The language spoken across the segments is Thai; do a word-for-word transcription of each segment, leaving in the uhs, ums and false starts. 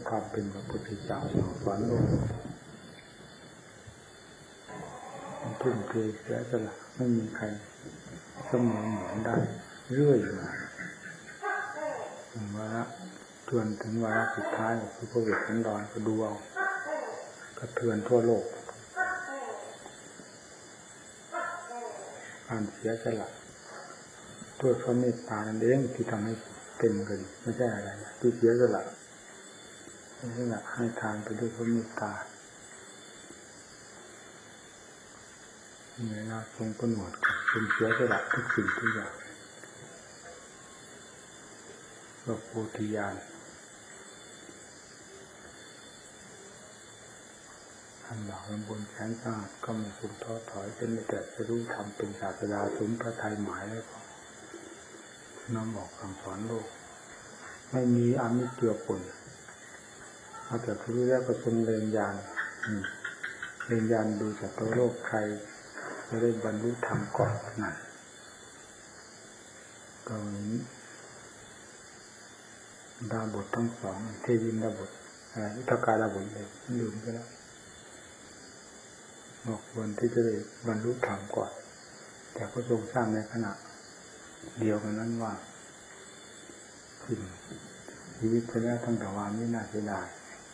ความเป็นพระพุทธเจ้าสอนโลกทุ่มเทเสียสละไม่มีใครเสมอเหมือนได้เรื่อยมาถึงวาระจวนถึงวาระสุดท้ายคือพระเวทสันดรก็ดูเอากระเทือนทั่วโลกการเสียสละด้วยพระเมตตานั่นเองที่ทำให้เป็นกันไม่ใช่อะไรที่เสียสละไม่ใช่ละให้ทานไปด้วยพระเมตตาเวลาทรงกำหนดเป็นเสียสละทุกสิ่งทุกอย่างโลกโพธิญาณท่านบอกลำบนแขนสาหัสก็ไม่สุขท้อถอยจนไม่แต่จะรู้ธรรมเป็นศาสดาสมพระทัยหมายแล้วก็น้อมบอกสั่งสอนโลกไม่มีอามิตรเจือปนเอาแต่รู้แล้วก็ทรงเรียนญาณเรียนญาณดูจากตัวโลกใครจะได้บรรลุธรรมก่อนนั่นก็นี้ดาบททั้งสองเทวินดาบทอะไรอุทกาดาบทเลยลืมไปแล้วบอกควรที่จะได้บรรลุธรรมก่อนแต่ก็ทรงสร้างในขณะเดียวกันนั้นว่าชีวิตไปแล้วทั้งแต่วานไม่น่าเสียดาย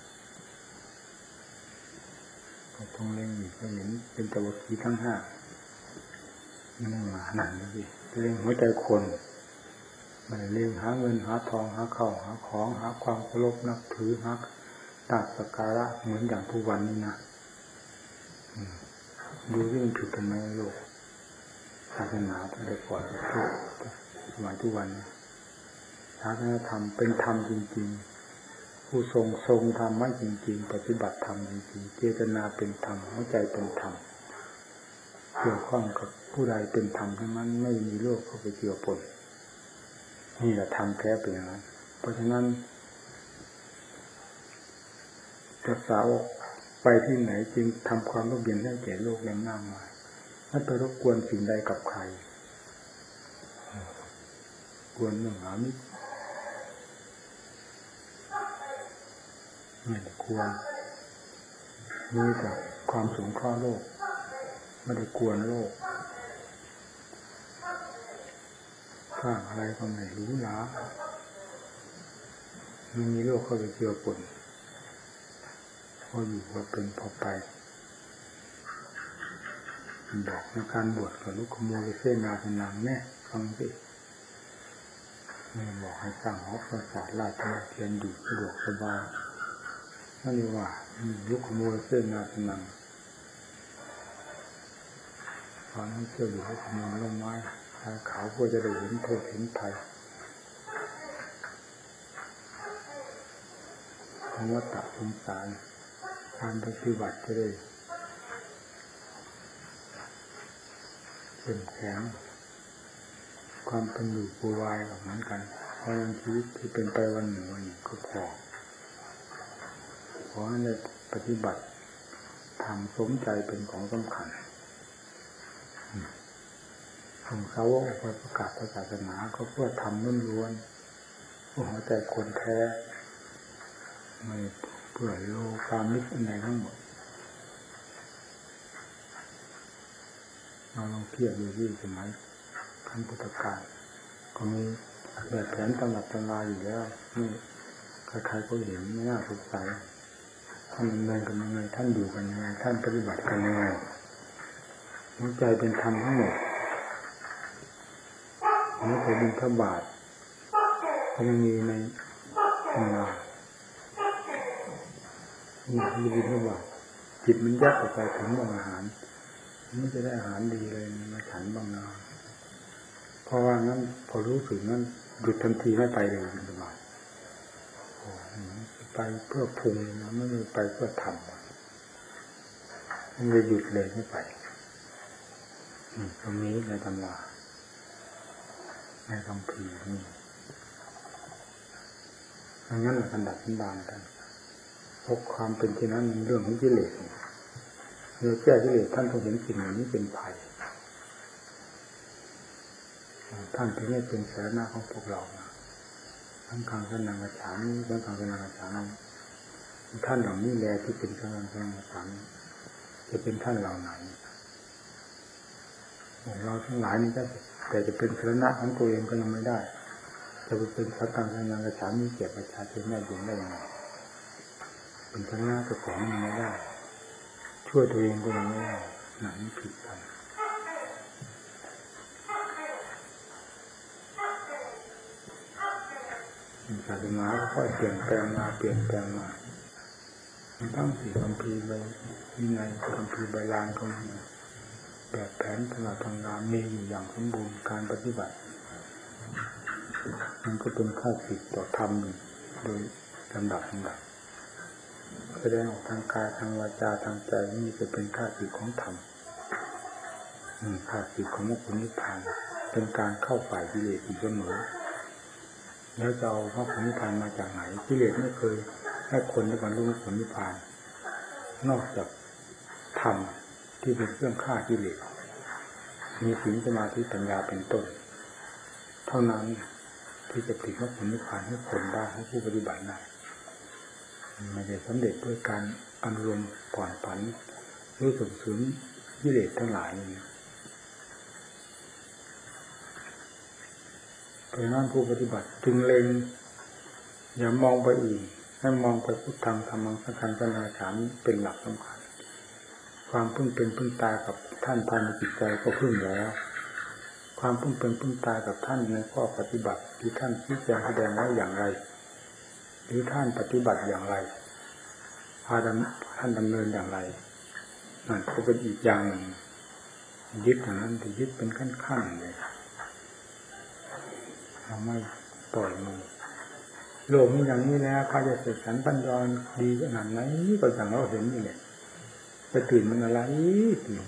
ก็ต้องเล่งอีกก็เห็นเป็นตะวันทีทั้งห้านี่มาหนังนี่สิเล่งหัวใจคนมันเล่งหาเงินหาทองหาข้าวหาของหาความเคารพนับถือหาตาสักการะเหมือนอย่างทุกวันนี้นะดูที่มันผิดกันไหมโลกศาสนาตั้งแต่ก่อนทุกสมัยทุกวันศาสนาธรรมเป็นธรรมจริงๆผู้ทรงทรงธรรมไว้จริงๆปฏิบัติธรรมจริงๆเจตนาเป็นธรรมหัวใจเป็นธรรมเกี่ยวข้องกับผู้ใดเป็นธรรมทั้งนั้นไม่มีโลกเข้าไปเกี่ยวปนนี่แหละธรรมแท้เป็นอย่างนั้นเพราะฉะนั้นพระสาวกไปที่ไหนจึงทำความร่มเย็นให้แก่โลกอย่างมากมายไม่ไปรบกวนสิ่งใดกับใครกวนเรื่องหามิตรไม่ได้ควรมีแต่ความสงเคราะห์โลกไม่ได้กวนโลกสร้างอะไรก็ไม่รู้หลาไม่มีโลกเข้าไปเกี่ยวปนพออยู่พอเป็นพอไปบอกในการบวชกับลูกขโมยเส้นนาเป็นนางแน่ฟังสิไม่บอกให้สร้างหอประสาทราชเทียนอยู่สะดวกสบายนั่นเรียกว่าลูกขโมยเส้นนาเป็นนางตอนนั้นเชื่ออยู่ลูกขโมยต้นไม้ทางเขาเพื่อจะได้เห็นโทษเห็นภัยวัฏฏะสงสารการปฏิบัติจะได้เป็นแข็งความเป็นอยู่ปูวายเหมือนกันเพราะยังชีวิตที่เป็นไปวันหนึ่งวันหนึ่งก็พอขอให้ได้ปฏิบัติทำสมใจเป็นของสำคัญของเขาว่าไปประกาศศาสนาก็เพื่อทำล้วนๆหัวใจคนแท้ไม่เพื่อโลกามิตรอะไรทั้งหมดเราลองเทียบดูที่สมัยขั้นพุทธกาลก็มีแบบแผนตำรับตำราอยู่แล้วนี่ใครๆก็เห็นไม่น่าสงสัยท่านดำเนินกันยังไงท่านอยู่กันยังไงท่านปฏิบัติกันยังไงหัวใจเป็นธรรมทั้งหมดไม่เคยบิณฑบาตก็ยังมีในตำรานี่คือบิณฑบาตจิตมันยัดออกไปถึงบางอาหารมันจะได้อาหารดีเลยมาฉันบางนาเพราะว่างั้นพอรู้สึกนั้นหยุดทันทีไม่ไปเลยบิณฑบาตโอ้ไปเพื่อพุงนะไม่ได้ไปเพื่อทำมันจะหยุดเลยไม่ไปตรงนี้ในตำราในคำพีนี่ดังนั้นแหละกันดับสันดานกันพบความเป็นเช่นนั้นเรื่องของกิเลสเมื่อแก้กิเลสท่านต้องเห็นสิ่งเหล่านี้เป็นภัยท่านถึงได้เป็นสาระของพวกเราทั้งกลางสนังกระฉามทั้งกลางสนังกระฉามท่านเหล่านี้แลที่เป็นกำลังกำลังฝังจะเป็นท่านเหล่าไหนเราทั้งหลายนี่ก็แต่จะเป็นสรณะของตัวเองก็ยังไม่ได้จะเป็นพระกังสัญญาณฉามีเกียรติประชาชนแม่ยินได้ยังไงเป็นสรณะตัวของยังไม่ได้ช่วยตัวเองก็ยังไม่ได้หนังผิดกันศาสนาก็เปลี่ยนแปลงมาเปลี่ยนแปลงมาทั้งสี่คัมภีร์ใบวินัยคัมภีร์ใบลานก็มีแบบแผนตลาดทางงานมีอยู่อย่างสมบูรณ์การปฏิบัติมันก็เป็นข้าศึกต่อธรรมโดยลำดับลำดับแสดงออกทางกายทางวาจาทางใจนี่จะเป็นข้าศึกของธรรมข้าศึกของมรรคผลนิพพานเป็นการเข้าฝ่ายกิเลสอยู่เสมอแล้วจะเอามรรคผลนิพพานมาจากไหนกิเลสไม่เคยให้คนได้บรรลุมรรคผลนิพพานนอกจากธรรมที่เป็นเครื่องฆ่ากิเลสมีศีลสมาธิปัญญาเป็นต้นเท่านั้นที่จะติดมรรคผลนิพพานให้คนได้ให้ผู้ปฏิบัติได้ไม่ได้สำเร็จด้วยการอนุโลมผ่อนผันหรือส่งเสริมกิเลสทั้งหลายนี้เพราะนั้นผู้ปฏิบัติจึงเล็งอย่ามองไปอื่นให้มองไปพุทธังธรรมังสังฆังสนาฉามิเป็นหลักสำคัญความพึ่งเป็นพึ่งตายกับท่านภายในจิตใจก็พึ่งแล้วความพึ่งเป็นพึ่งตายกับท่านในข้อปฏิบัติที่ท่านชี้แจงแสดงไว้อย่างไรหรือท่านปฏิบัติอย่างไรพาท่านดำเนินอย่างไรนั่นก็เป็นอีกอย่างหนึ่งยึดอย่างนั้นแต่ยึดเป็นขั้นๆเลยเราไม่ปล่อยมือโลกนี้อย่างนี้แล้วใครจะเสกสรรปัญญาดีขนาดไหนก็อย่างเราเห็นนี่แหละไปตื่นมันอะไรตื่น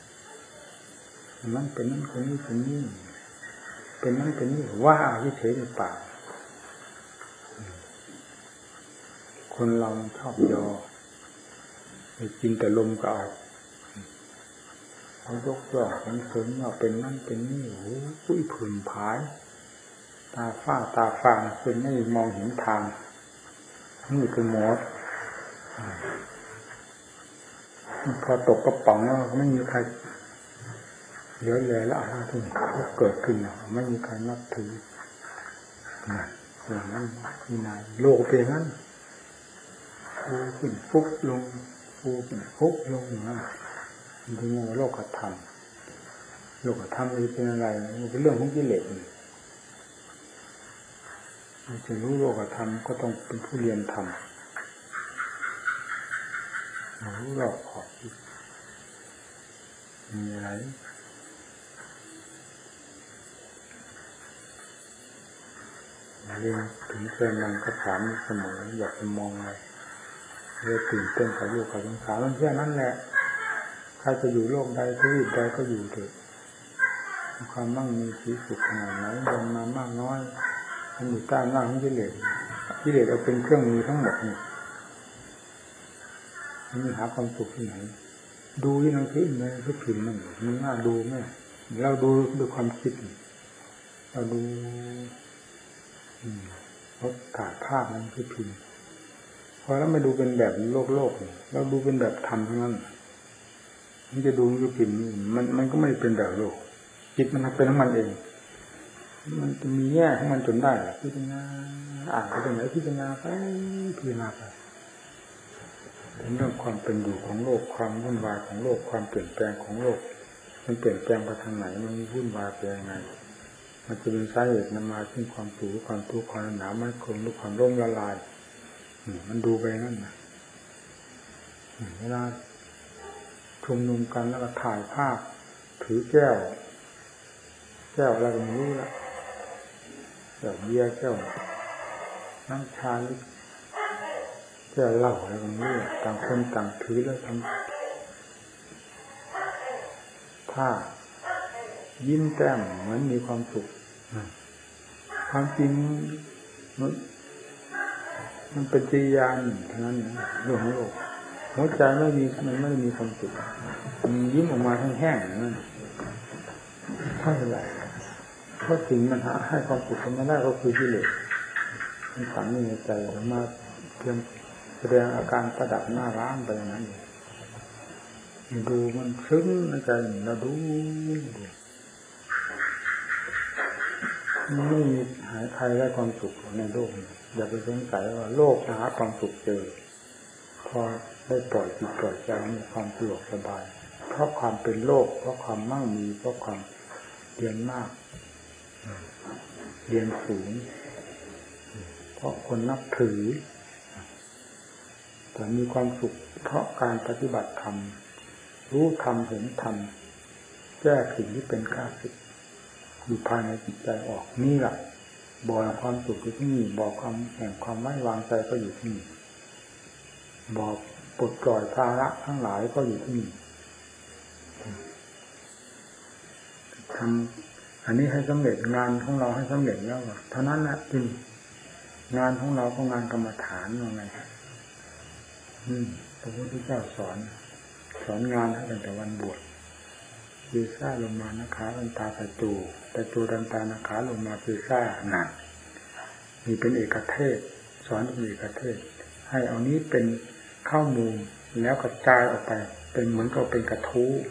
มันเป็นนั่นคนนี้คนนี้เป็นนั่นเป็นนี่ว่าเฉยๆในป่าคนเราชอบยอไปกินแต่ลมก็เอาเขายกย่องมันเสริมว่าเป็นนั่นเป็นนี่โอ้ปุ้ยผื่นผายตาฝ้าตาฟางเป็นไม่มองเห็นทางนี่คือหมดพอตกกระป๋องแล้วไม่มีใครเหลือเลยแล้วอะไรที่เกิดขึ้นไม่มีใครนับถือนะอย่างนั้นมีนายโลกเป็นงั้นฟูขึ้นฟุบลงฟูขึ้นฟุบลงอย่างนั้นมันเป็นโลกธรรมโลกธรรมเป็นอะไรมันเป็นเรื่องของกิเลสจะรู้โลกธรรมก็ต้องเป็นผู้เรียนธรรมรู้รอบขอบมีอะไรเรื่องถึงเพื่อนมันก็ถามเสมออยากจะมองอะไรเรื่องตื่นเต้นกับโลกกับสงสารมันแค่นั้นแหละใครจะอยู่โลกใดทวีปใดก็อยู่เถอะความมั่งมีชีวิตสุขขนาดไหนเดินมามากน้อยมันอยู่ใต้หน้าของกิเลสกิเลสเอาเป็นเครื่องมือทั้งหมดนี่มันหาความสุขที่ไหนดูที่หนังสือในทุกพิมพ์มันมันน่าดูไหมเราดูด้วยความคิดเราดูรถถ่ายภาพมันคือพิมพ์พอแล้วไม่ดูเป็นแบบโลกโลกเราดูเป็นแบบธรรมทั้งนั้นมันจะดูคือพิมพ์มันมันก็ไม่เป็นแบบโลกจิตมันเป็นของมันเองมันจะมีแง่ของมันจนได้พิจารณาอ่านไปตรงไหนพิจารณาไปพิจารณาไปเป็นเรื่องความเป็นอยู่ของโลกความวุ่นวายของโลกความเปลี่ยนแปลงของโลกมันเปลี่ยนแปลงไปทางไหนมันวุ่นวายไปยังไงมันจะเป็นสาเหตุนำมาซึ่งความสูญความทุกข์ความหนาวมันคงหรือความร่มละลายมันดูไปนั่นนะเวลาชุมนุมกันแล้วก็ถ่ายภาพถือแก้วแก้วอะไรก็ไม่รู้ละแก้วเบียร์แก้วน้ำชาแก้วเหล้าอะไรก็ไม่รู้ต่างคนต่างถือแล้วทำท่ายิ้มแต้มเหมือนมีความสุขความจริงมันมันเป็นจิยานเท่านั้นเรื่องของโลกหัวใจไม่มีมันไม่มีความสุขมันยิ้มออกมาทั้งแห้งอย่างนั้นเท่าไหร่เพราะสิ่งมันหาให้ความสุขมันไม่ได้ก็คือกิเลสมันฝังอยู่ในใจมาเพียงแสดงอาการประดับหน้าร้านไปอย่างนั้นดูมันซึ้งในใจเราดูไม่มีหายใครได้ความสุขในโลกอย่าไปสงสัยว่าโลกหาความสุขเจอพอได้ปล่อยจิตปล่อยใจมีความสะดวกสบายเพราะความเป็นโลกเพราะความมั่งมีเพราะความเรียนมากเรียนสูงเพราะคนนับถือแต่มีความสุขเพราะการปฏิบัติธรรมรู้ธรรมเห็นธรรมแก้สิ่งที่เป็นข้าศึกอยู่ภายในจิตใจออกนี่แหละบ่อแห่งความสุขอยู่ที่นี่บ่อความแห่งความไว้วางใจก็อยู่ที่นี่บ่อปลดปล่อยภาระทั้งหลายก็อยู่ที่นี่ทำอันนี้ให้สำเร็จงานของเราให้สำเร็จแล้วเท่านั้นแหละจริงงานของเราก็งานกรรมฐานว่าไงอืมพระพุทธเจ้าสอนสอนงานให้ตั้งแต่วันบวชคือซ่าลงมานะคะอันตาตะตูตะตูดันตานะคะลงมาคือซ่าหนักนี่เป็นเอกเทศสอนเป็นเอกเทศให้เอานี้เป็นข้อมูลแล้วกระจายออกไปเป็นเหมือนกับเป็นกระทู้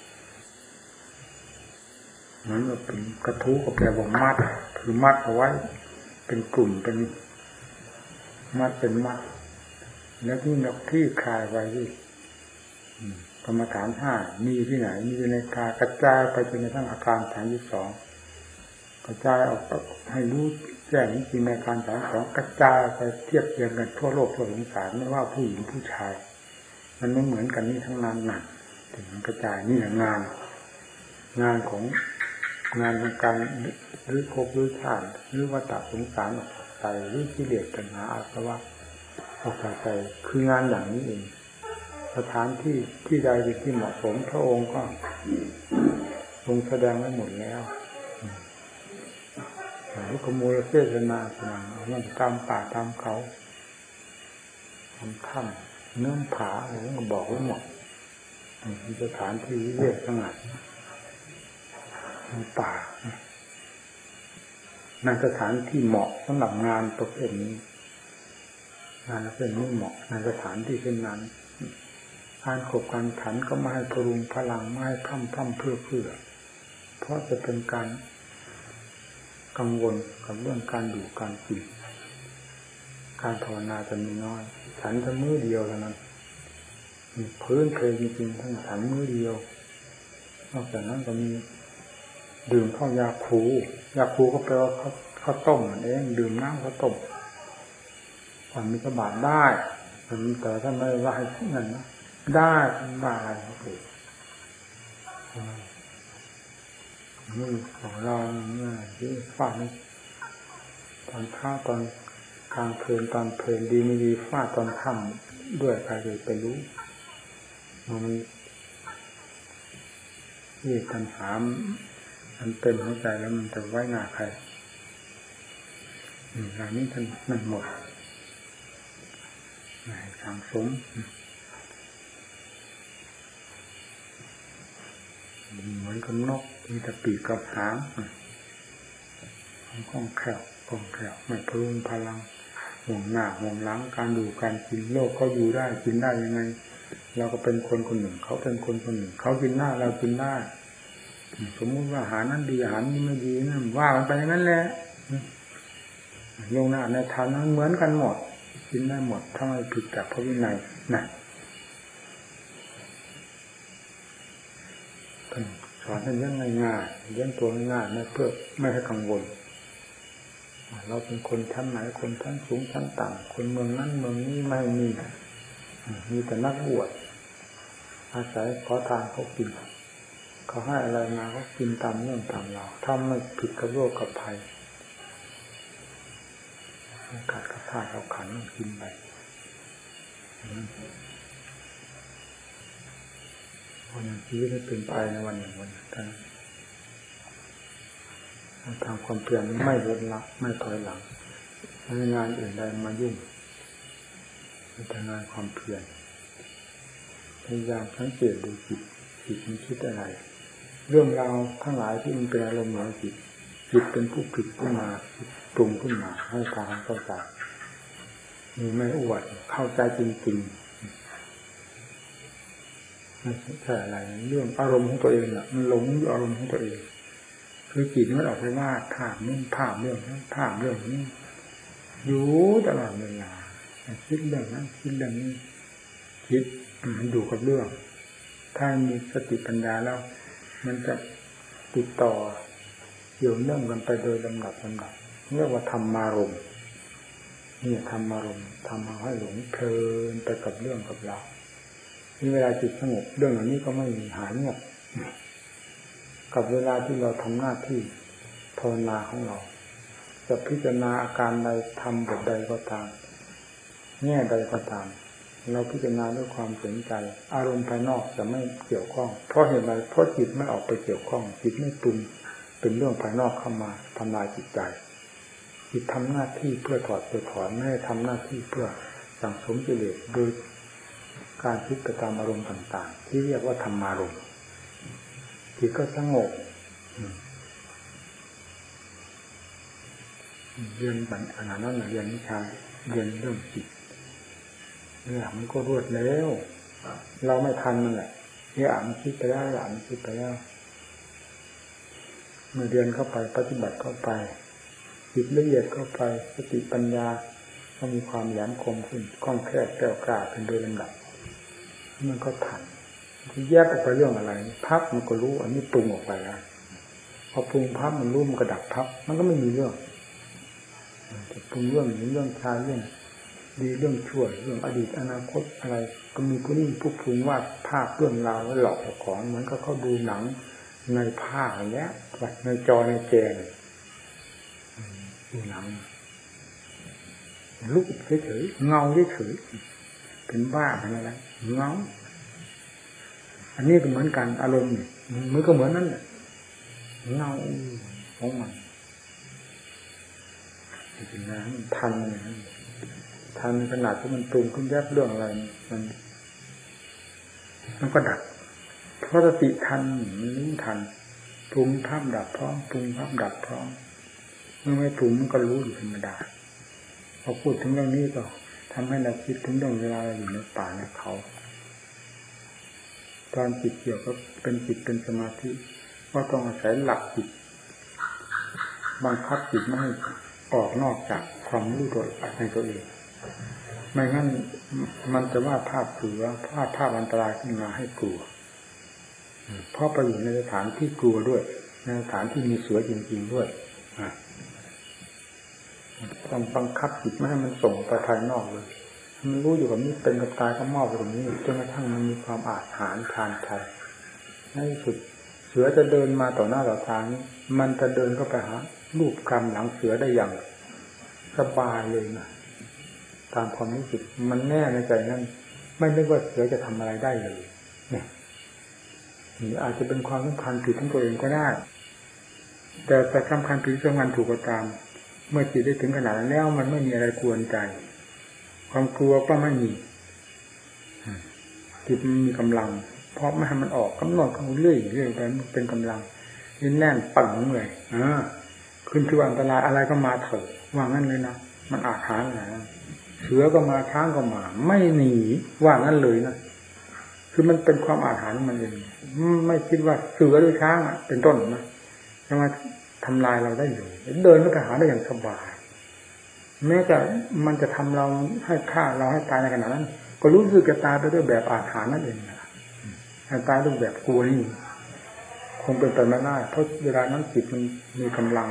เหมือนกับเป็นกระทู้กับแปลว่ามัดคือมัดเอาไว้เป็นกลุ่มเป็นมัดเป็นมัดแล้วที่นกที่คลายไว้ที่กรรมฐานห้ามีที่ไหนมีในกายกระจายไปจนกระทั่งอาการฐานที่สองกระจายออกให้รู้แจ้งจริงในการฐานสองกระจายไปเทียบเทียงกันทั่วโลกทั่วสงสารไม่ว่าผู้หญิงผู้ชายมันไม่เหมือนกันนี่ทั้งนั้นหนักถึงมันกระจายนี่แหละงานงานของงานของการหรือภพหรือชาติหรือวัฏสงสารออกไปหรือกิเลสตัณหาอาสวะออกไปคืองานอย่างนี้เองสถานที่ที่ใดที่เหมาะสมพระองค์ก็ทรงแสดงไว้หมดแล้วลูกขโมยเทศนาสนามมันตามป่าตามเขาทำถ้ำเนื้อผาอะไรก็บอกไว้หมดมีสถานที่เรียกสงัดป่านั่นสถานที่เหมาะสำหรับงานประเภทนี้งานประเภทนี้เหมาะในสถานที่เช่นนั้นการขบการขันก็ไม่ให้พรุงพลังไม่ให้พร่ำพร่ำเพื่อเพื่อเพราะจะเป็นการกังวลกับเรื่องการอยู่การกินการภาวนาจะมีน้อยฉันจะมื้อเดียวเท่านั้นพื้นเพลจริงๆทั้งฉันมื้อเดียวนอกจากนั้นก็มีดื่มข้าวยาคูยาคูก็แปลว่าข้าวข้าวต้มนั่นเองดื่มน้ำข้าวต้มก่อนมีกระบาดได้แต่ถ้าไม่ว่าให้นั่นนะได้บ้าอะไรครับผมนี่ของเราเนี่ยที่ฟาดตอนข้าตอนกลางเพลินตอนเพลินดีไม่ดีฟาดตอนค่ำด้วยใครเลยไปรู้มันที่ปัญหามันเป็นหัวใจแล้วมันจะไว้หน้าใครอืมอันนี้ท่านมันหมดทางสมเหมือนกับนกมีแต่ปีกกับหางคล่องแคล่วคล่องแคล่วไม่พลุงพลังห่วงหน้าห่วงหลังการดูการกินโลกเขาอยู่ได้กินได้ยังไงเราก็เป็นคนคนหนึ่งเขาเป็นคนคนหนึ่งเขากินได้เรากินได้สมมติว่าอาหารนั้นดีอาหารนี้ไม่ดีนั่นว่ากันไปอย่างนั้นแหละลงหน้าในทานนั้นเหมือนกันหมดกินได้หมดถ้าไม่ผิดจากพระวินัยนะสอนให้เลี้ยงง่ายๆเลี้ยงตัวง่ายๆไม่เพื่อไม่ให้กังวลเราเป็นคนชั้นไหนคนชั้นสูงชั้นต่ำคนเมืองนั้นเมืองนี้ไม่มีมีแต่นักบวชอาศัยขอทานเขากินเขาให้อะไรมาเขากินตามเรื่องตามเราถ้าไม่ผิดกับโรคกับภัยขาดกับธาตุเราขันกินไปวันนี้ชีวิตไม่เป็นไปในวันหนึ่งวันนั้นทำความเพียรไม่ลดละไม่ถอยหลังไม่งานอื่นใดมายุ่งแต่งานความเพียรพยายามสังเกตดูจิตจิตมันคิดอะไรเรื่องราวทั้งหลายที่มันเป็นอารมณ์ของจิตจิตเป็นผู้ผิดขึ้นมาปรุงขึ้นมาให้การเข้าใจมีไม่อวดเข้าใจจริงๆไม่ใช่อะไรเรื่องอารมณ์ของตัวเองน่ะมันหลงอยู่อารมณ์ของตัวเองคือจิตมันออกไปวาดภาพนู่นภาพเรื่องนั้นภาพเรื่องนี้อยู่ตลอดเวลาคิดเรื่องนั้นคิดเรื่องนี้คิดมันอยู่กับเรื่องถ้ามีสติปัญญาแล้วมันจะติดต่อเกี่ยวเนื่องกันไปโดยลำดับลำดับเรียกว่าธรรมารมณ์นี่ธรรมารมณ์ทำให้หลงเพลินไปกับเรื่องกับเรานี่เวลาจิตสงบเรื่องเหล่านี้ก็ไม่มีหายเงียบกับเวลาที่เราทำหน้าที่ภาวนาของเราจะพิจารณาอาการใดทำบทใดก็ตามแง่ใดก็ตามเราพิจารณาด้วยความสนใจอารมณ์ภายนอกจะไม่เกี่ยวข้องเพราะเหตุใดเพราะจิตไม่ออกไปเกี่ยวข้องจิตไม่ปรุงเป็นเรื่องภายนอกเข้ามาทำลายจิตใจจิตทำหน้าที่เพื่อถอดเพื่อถอนไม่ได้ทำหน้าที่เพื่อสั่งสมกิเลสโดยการคิดไปตามอารมณ์ต่างๆที่เรียกว่าธรรมารมณ์จิตก็สงบเรียนบัณฑิตขนาดนั้นเรียนวิชาเรียนเรื่องจิตเนี่ยมันก็รวดเร็วเราไม่ทันมันแหละเนี่ยอ่านคิดไปแล้วอ่านคิดไปแล้วเมื่อเรียนเข้าไปปฏิบัติเข้าไปจิตละเอียดเข้าไปสติปัญญาก็มีความแหลมคมขึ้นคล่องแคล่วแกล้วกล้าเป็นโดยลำดับมันก็ทันแยกออกไปเรื่องอะไรพับมันก็รู้อันนี้ปรุงออกไปแล้วพอปรุงพับมันรู้มันก็ดับพับมันก็ไม่มีเรื่องปรุงเรื่องนี้เรื่องชาเรื่องดีเรื่องชั่วเรื่องอดีตอนาคตอะไรก็มีผู้นี้ผู้ปรุงวาดภาพเรื่องราวแล้วหลอกของเหมือนกับเขาดูหนังในผ้าอย่างเงี้ยในจอในแจงดูหนังลุกเฉยๆเงาเฉยๆเป็นบ้าอะไรนะเงาอันนี้ก็เหมือนกันอารมณ์มันก็เหมือนนั่นแหละเงาของมันจริงๆนะมันทันอย่างนั้นทันขนาดที่มันปรุงขึ้นแยบเรื่องอะไรมันมันก็ดับเพราะสติทันมันรู้ทันปรุงภาพดับพร้อมปรุงภาพดับพร้อมเมื่อไม่ปรุงมันก็รู้อยู่ธรรมดาพอพูดถึงเรื่องนี้ก็ทำให้เราคิดถึงเรื่องเวลาอยู่ในป่าในเขาตอนจิตเกี่ยวก็เป็นจิตเป็นสมาธิก็ต้องอาศัยหลักจิตบังคับจิตไม่ให้ออกนอกจากความรู้ตัวในตัวเองไม่งั้นมันจะวาดภาพเสือวาดภาพอันตรายขึ้นมาให้กลัวเพราะไปอยู่ในสถานที่กลัวด้วยในสถานที่มีเสือจริงๆด้วยต้องบังคับจิตไม่ให้มันส่งไปภายนอกเลยมันรู้อยู่กับนี้เป็นกับกายก็มอบไปตรงนี้จนกระทั่งมันมีความอาถรรพ์ทานไทยในที่สุดเสือจะเดินมาต่อหน้าต่อตามันจะเดินเข้าไปหารูปคำหลังเสือได้อย่างสบายเลยนะตามความรู้สึกมันแน่ในใจนั้นไม่นึกว่าเสือจะทำอะไรได้เลยเนี่ยนี่อาจจะเป็นความสำคัญผิดของตัวเองก็ได้แต่แต่สำคัญผิดสำคัญถูกก็ตามเมื่อจิตได้ถึงขนาดนั้นแล้วมันไม่มีอะไรกวนใจความกลัวก็ไม่มีจิตมันมีกำลังเพราะไม่ให้มันออกกำหนดเขาเรื่อยเรื่อยไปมันเป็นกำลังยิ่งแน่นปังเลยอ่าขึ้นที่ว่าอันตรายอะไรก็มาเถอะว่างั้นเลยนะมันอาถรรพ์นะเสือก็มาช้างก็มาไม่หนีว่างั้นเลยนะคือมันเป็นความอาถรรพ์มันเองไม่คิดว่าเสือหรือช้างอ่ะเป็นต้นนะจะมาทำลายเราได้เลยเดินก็ไปหาได้อย่างสบายแม้แต่มันจะทำเราให้ฆ่าเราให้ตายในขณะนั้นก็รู้สึกจะตายไปด้วยแบบอาถรรพ์นั่นเองนะให้ตายด้วยแบบกลัวนี่คงเป็นไปไม่ได้เพราะเวลานั้นจิตมันมีกำลัง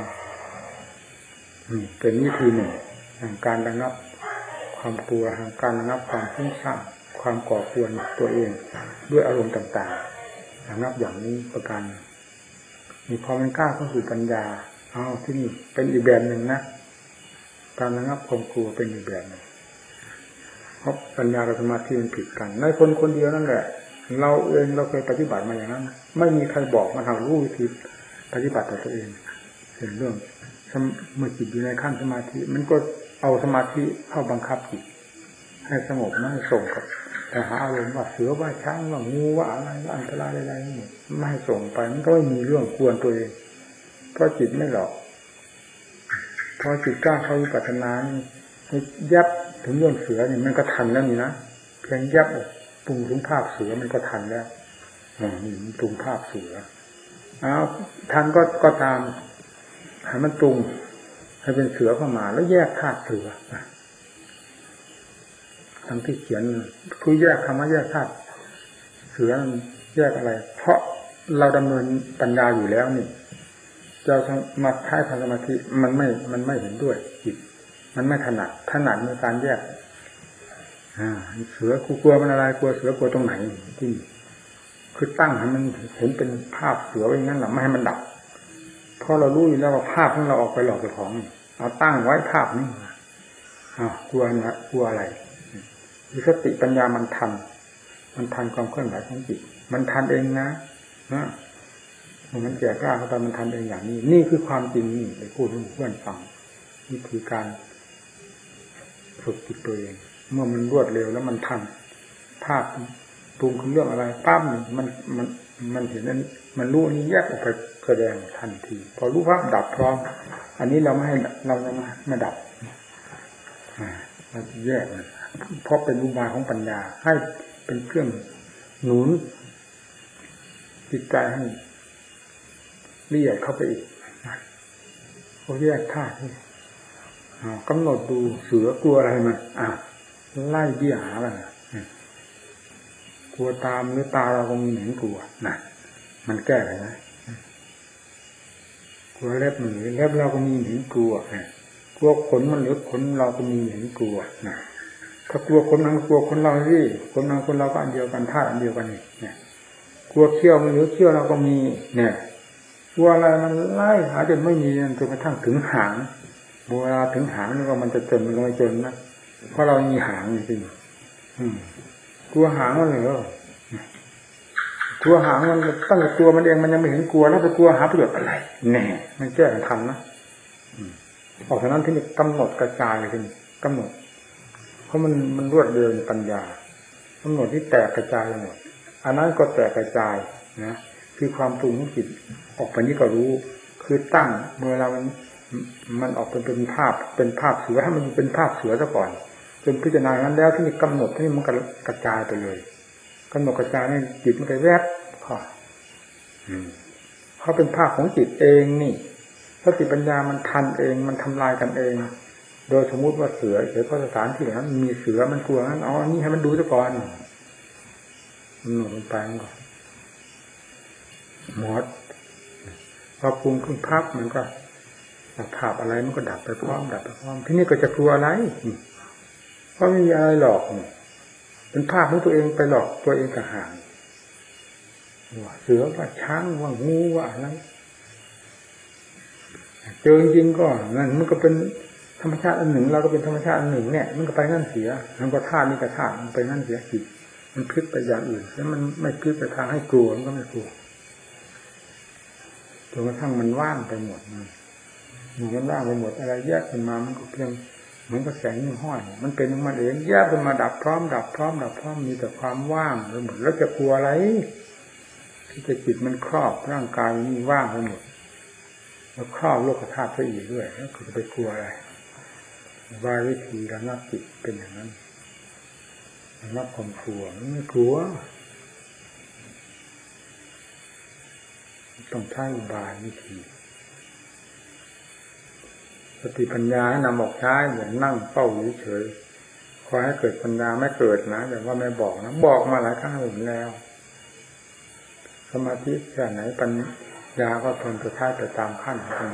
เป็นวิธีหนึ่งแห่งการระงับความกลัวแห่งการระงับความฟุ้งซ่านความก่อกวนตัวเองด้วยอารมณ์ต่างๆระงับอย่างนี้ประการมีความเป็นกล้าเข้าสู่ปัญญาเอาที่นี่เป็นอีกแบบหนึ่งนะการระงับความกลัวเป็นอีกแบบหนึ่งเพราะปัญญากับสมาธิมันผิดกันในคนคนเดียวนั่นแหละเราเองเราเคยปฏิบัติมาอย่างนั้นไม่มีใครบอกมาทางรู้วิธีปฏิบัติต่อตัวเองเห็นเรื่องเมื่อจิตอยู่ในขั้นสมาธิมันก็เอาสมาธิเข้าบังคับจิตให้สงบไม่ให้ส่งกับแต่หาอารมณ์ว่าเสือว่าช้างว่างูว่าอะไรว่าอันตรายอะไรนี่ไม่ให้ส่งไปมันก็ไม่มีเรื่องกวนตัวเองเพราะจิตไม่หลอกพอจิตกล้าเข้าวิปัสสนายับถึงเรื่องเสือนี่มันก็ทันแล้วนี่นะเพียงยับปรุงถึงภาพเสือมันก็ทันแล้วอ๋อนี่มันปรุงภาพเสืออ้าวทันก็ก็ตามให้มันปรุงให้เป็นเสือเข้ามาแล้วแยกธาตุเสือทั้งที่เขียนคือแยกคำว่าแยกธาตุเสือแยกอะไรเพราะเราดำเนินปัญญาอยู่แล้วนี่เรามาใช้สมาธิมันไม่มันไม่เห็นด้วยจิตมันไม่ถนัดถนัดในการแยกอ่าเสือกลัวมันอะไรกลัวเสือกลัวตรงไหนที่คือตั้งให้มันเห็นเป็นภาพเสือไว้งั้นหรอไม่ให้มันดับเพราะเรารู้อยู่แล้วว่าภาพของเราออกไปหลอกเจ้าของเอาตั้งไว้ภาพนี้อ้าวกลัวนะกลัวอะไรสติปัญญามันทันมันทันความเคลื่อนไหวของจิตมันทันเองนะนะมันแก่กล้าเข้าไปมันทันเองอย่างนี้นี่คือความจริงนี่ไปพูดให้เพื่อนฟังวิธีการฝึกจิตตัวเองเมื่อมันรวดเร็วแล้วมันทันภาพปรุงคือเรื่องอะไรปั๊บมันมันมันเห็นนั้นมันรู้นี้แยกออกไปแสดงทันทีพอรู้ภาพดับพร้อมอันนี้เราไม่ให้เราไม่ไม่ดับมันแยกมันเพราะเป็นอุบายของปัญญาให้เป็นเครื่องหนุนจิตใจให้ละเอียดเข้าไปอีกเขาแยกธาตุกำหนดดูเสือกลัวอะไรมันอ่ะไล่เบี้ยหามันกลัวตามหรือตาเราก็มีเหมือนกลัวนะมันแก้อะไรนะกลัวเล็บมันหรือเล็บเราก็มีเหมือนกลัวกลัวขนมันหรือขนเราก็มีเหมือนกลัวนะถ้ากลัวคนนั้นกลัวคนเราสิคนนั้นคนเราก็อันเดียวกันธาตุอันเดียวกันนี่เนี่ยกลัวเขี้ยวมันหรือเขี้ยวเราก็มีเนี่ยกลัวอะไรมันไล่หาจนไม่มีจนกระทั่งถึงหางเวลาถึงหางนี่ก็มันจะจนมันก็ไม่จนนะเพราะเรามีหางจริงๆกลัวหางมันเหรอกลัวหางมันตั้งแต่ตัวมันเองมันยังไม่เห็นกลัวแล้วไปกลัวหาประโยชน์อะไรแน่มันแก้กันทันนะออกจากนั้นที่นี่กำหนดกระจายเลยทีนี้กำหนดเพราะมันมันรวดเร็วในปัญญากำหนดที่แตกกระจายหมดอันนั้นก็แตกกระจายนะคือความปรุงของจิตออกไปนี้ก็รู้คือตั้งเมื่อเรามันมันออกเป็นเป็นภาพเป็นภาพเสือให้มันเป็นภาพเสือซะก่อนจนพิจารณานั้นแล้วที่นี่กำหนดที่นี่มันกระจายไปเลยกำหนดกระจายนี่จิตมันไปแวบพอเขาเป็นภาพของจิตเองนี่สติปัญญามันทันเองมันทำลายกันเองโดยสมมุติว่าเสือเสือเพราะสถานที่นั้นมีเสือมันกลัวงั้นอ๋อนี่ให้มันดูซะก่อนมันหนุนมันไปก่อนหมดพอปรุงขึ้นภาพมันก็ภาพอะไรมันก็ดับไปพร้อมดับไปพร้อมที่นี่ก็จะกลัวอะไรเพราะไม่มีอะไรหลอกเป็นภาพของตัวเองไปหลอกตัวเองต่างหากว่าเสือว่าช้างว่างูว่าอะไรเจอจริงๆก็นั่นมันก็เป็นธรรมชาติอันหนึ่งเราก็เป็นธรรมชาติอันหนึ่งเนี่ยมันก็ไปนั่นเสียมันก็ธาตุนี่ก็ธาตุมันไปนั่นเสียจิตมันพลิกไปอย่างอื่นแล้วมันไม่พลิกไปทางให้กลัวมันก็ไม่กลัวจนกระทั่งมันว่างไปหมดมันมันว่างไปหมดอะไรแยกขึ้นมามันก็เพียงเหมือนกับแสงหิ่งห้อยมันเป็นของมันเองแยกขึ้นมาดับพร้อมดับพร้อมดับพร้อมมีแต่ความว่างไปหมดแล้วจะกลัวอะไรที่จะจิตมันครอบร่างกายนี่ว่างไปหมดแล้วครอบโลกธาตุไปอีกด้วยแล้วจะไปกลัวอะไรวายวิธีระงับจิตเป็นอย่างนั้นระงับความกลัวไม่กลัวต้องใช้อุบายวิธีสติปัญญาให้นำออกใช้อย่างนั่งเป้าเฉยๆคอยให้เกิดปัญญาไม่เกิดนะแต่ว่าไม่บอกนะบอกมาหลายครั้งแล้วสมาธิแค่ไหนปัญญาก็ทนจะใช้ไปตามขั้นของ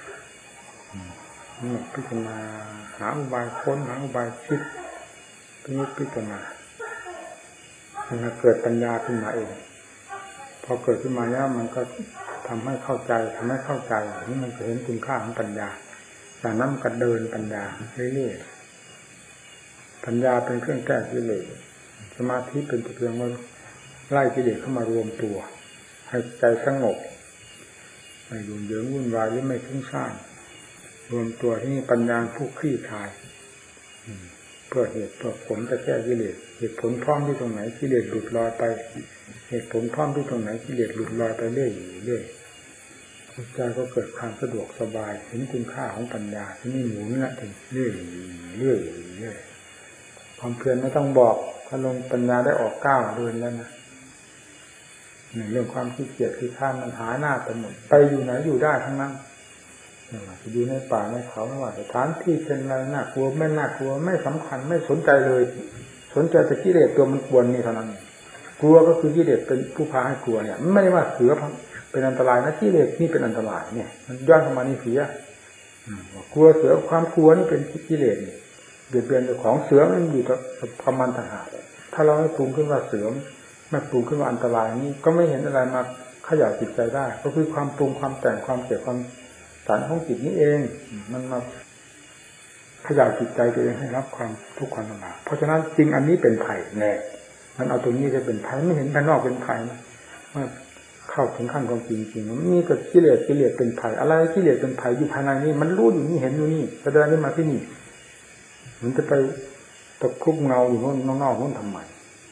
นี่พิจารณาหาอุบายค้นหาอุบายคิดพิจารณามันเกิดปัญญาขึ้นมาเองพอเกิดขึ้นมาแล้วมันก็ทำให้เข้าใจทำให้เข้าใจนี่มันจะเห็นคุณค่าของปัญญาจากนั้นก็เดินปัญญาเรื่อยๆปัญญาเป็นเครื่องแก้กิเลสสมาธิเป็นเพียงว่าไล่กิเลสเข้ามารวมตัวให้ใจสงบไม่ยุ่งเหยิงวุ่นวายหรือไม่ฟุ้งซ่านรวมตัวที่นี่ปัญญาผู้คลี่คลายเพื่อเหตุเพื่อผลจะแก้กิเลสเหตุผลพร้อมที่ตรงไหนกิเลสหลุดลอยไปเหตุผลพร้อมที่ตรงไหนกิเลสหลุดลอยไปเรื่อยๆเรื่อยใจก็เกิดความสะดวกสบายเห็นคุณค่าของปัญญาที่นี่หมุนละถึงเรื่อยเรื่อยเรื่อยความเพียรไม่ต้องบอกถ้าลงปัญญาได้ออกก้าวเดินแล้วนะเรื่องความขี้เกียจขี้ข้านมันหายหน้าไปหมดไปอยู่ไหนอยู่ได้ทั้งนั้นจะอยู่ในป่าในเขาไม่ว่าสถานที่เป็นอะไรน่ากลัวไม่น่ากลัวไม่สำคัญไม่สนใจเลยสนใจแต่กิเลสตัวมันกวนนี่เท่านั้นกลัวก็คือกิเลสเป็นผู้พาให้กลัวเนี่ยไม่ได้ว่าเสือเป็นอันตรายนะกิเลสนี่เป็นอันตรายเนี่ยมันย้อนเข้ามานี่เสียกลัวเสือความกลัวนี่เป็นกิเลสเบียดเบียนเจ้าของเสือมันอยู่กับความมันต่างหากถ้าเราไม่ปรุงขึ้นว่าเสือไม่ปรุงขึ้นว่าอันตรายนี่ก็ไม่เห็นอะไรมาขยับจิตใจได้ก็คือความปรุงความแต่งความเสียความสารของจิตนี้เองมันมาขยับจิตใจตัวเองให้รับความทุกข์ความลำบากเพราะฉะนั้นจริงอันนี้เป็นภัยแน่มันเอาตรงนี้จะเป็นภัยไม่เห็นภายนอกเป็นภัยนะว่าเข้าถึงขั้นของจริงจริงมันมีแต่กิเลสกิเลสเป็นภัยอะไรกิเลสเป็นภัยอยู่ภายในนี้มันรู้อยู่นี่เห็นอยู่นี่แสดงขึ้นมาที่นี่มันจะไปตะคุบเงาอยู่ข้างนอกๆนั่นทำไม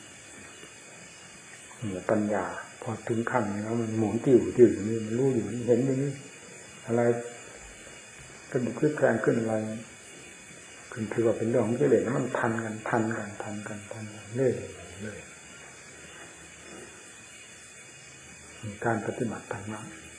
เนี่ยปัญญาพอถึงขั้นแล้วมันหมุนติ้วติ้วอยู่นี่มันรู้อยู่นี่เห็นอยู่นี่อะไรกระดุกขึ้นแรงขึ้นอะไรคือถือว่าเป็นเรื่องของกิเลสมันทันกันทันกันทันกันทันกันเรื่อยเลยการปฏิบัติธรรมะ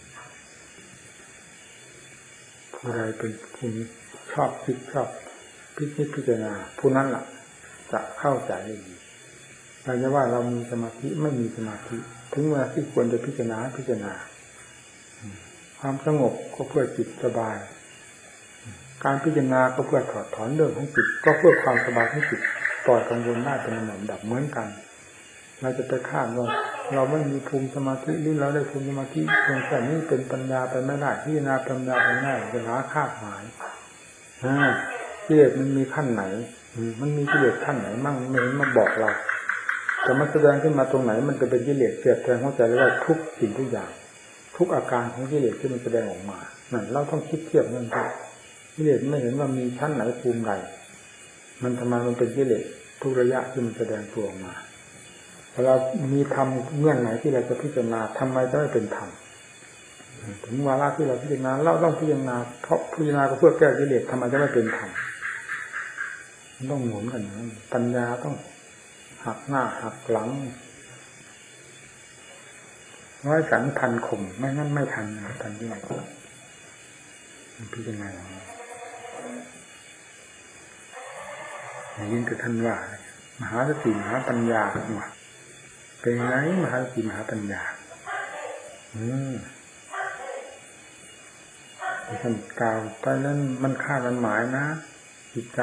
ผู้ใดเป็นผู้ชอบคิดชอบพิจิตพิจารณาผู้นั้นล่ะจะเข้าใจได้ดีเราจะว่าเรามีสมาธิไม่มีสมาธิถึงเวลาที่ควรจะพิจารณาพิจารณาความสงบก็เพื่อจิตสบายการพิจารณาก็เพื่อถอดถอนเรื่องของจิตก็เพื่อความสบายของจิตปล่อยกังวลได้เป็นลำดับเหมือนกันเราจะไปคาดว่าเราไม่มีภูมิสมาธิหรือเราได้ภูมิสมาธิเพียงแค่นี้เป็นปัญญาไปไม่ได้พิจารณาปัญญาไปไม่ได้จะหาคาดหมายกิเลสมันมีขั้นไหนมันมีกิเลสขั้นไหนมั่งไม่เห็นมาบอกเราแต่มันแสดงขึ้นมาตรงไหนมันจะเป็นกิเลสเสียดแทงหัวใจได้ทุกสิ่งทุกอย่างทุกอาการของกิเลสที่มันแสดงออกมานั่นเราต้องคิดเทียบนั่นครับกิเลสไม่เห็นว่ามีชั้นไหนภูมิใดมันทำไมมันเป็นกิเลสทุกระยะที่มันแสดงตัวออกมาเวลามีธรรมเงื่อนไหนที่เราจะพิจารณาทำไมจะไม่เป็นธรรมถึงวาระที่เราพิจารณาเราต้องพิจารณาเพราะพิจารณาก็เพื่อแก้กิเลสทำไมจะไม่เป็นธรรมมันต้องหมุนกันนะปัญญาต้องหักหน้าหักหลังร้อยสันพันข่มไม่งั้นไม่ทันนะทันที่ไหนพิจารณาอย่างนี้คือท่านว่ามหาสติมหาปัญญาว่าเป็นไงมหาสติมหาปัญญาอืมท่านกล่าวไปนั้นมันคาดมันหมายนะจิตใจ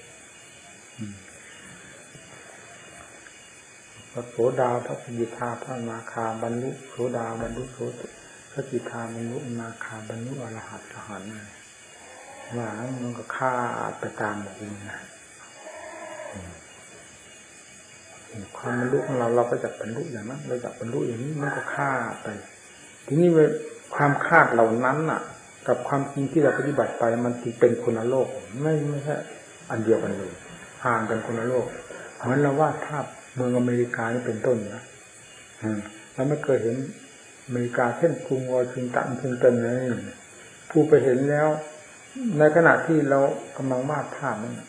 พระโสดาพระสกิทาพระนาคาบรรลุโสดาบรรลุโสพระสกิทาบรรลุนาคาบรรลุอรหัตอรหันต์ว่ามันก็ฆ่าไปตามแบบนี้นะความบรรลุของเราเราก็จะบรรลุอย่างนั้นเราจะบรรลุอย่างนี้มันก็ฆ่าไปทีนี้ความคาดเหล่านั้นน่ะกับความจริงที่เราปฏิบัติไปมันจึงเป็นคนละโลกไม่ไม่ใช่อันเดียวกันเลยห่างกันคนละโลกเหมือนเราวาดภาพเมืองอเมริกานี่เป็นต้นนะเราไม่เคยเห็นอเมริกาเช่นกรุงวอชิงตันชิงตันเลยผู้ไปเห็นแล้วในขณะที่เรากำลังวาดภาพนั้น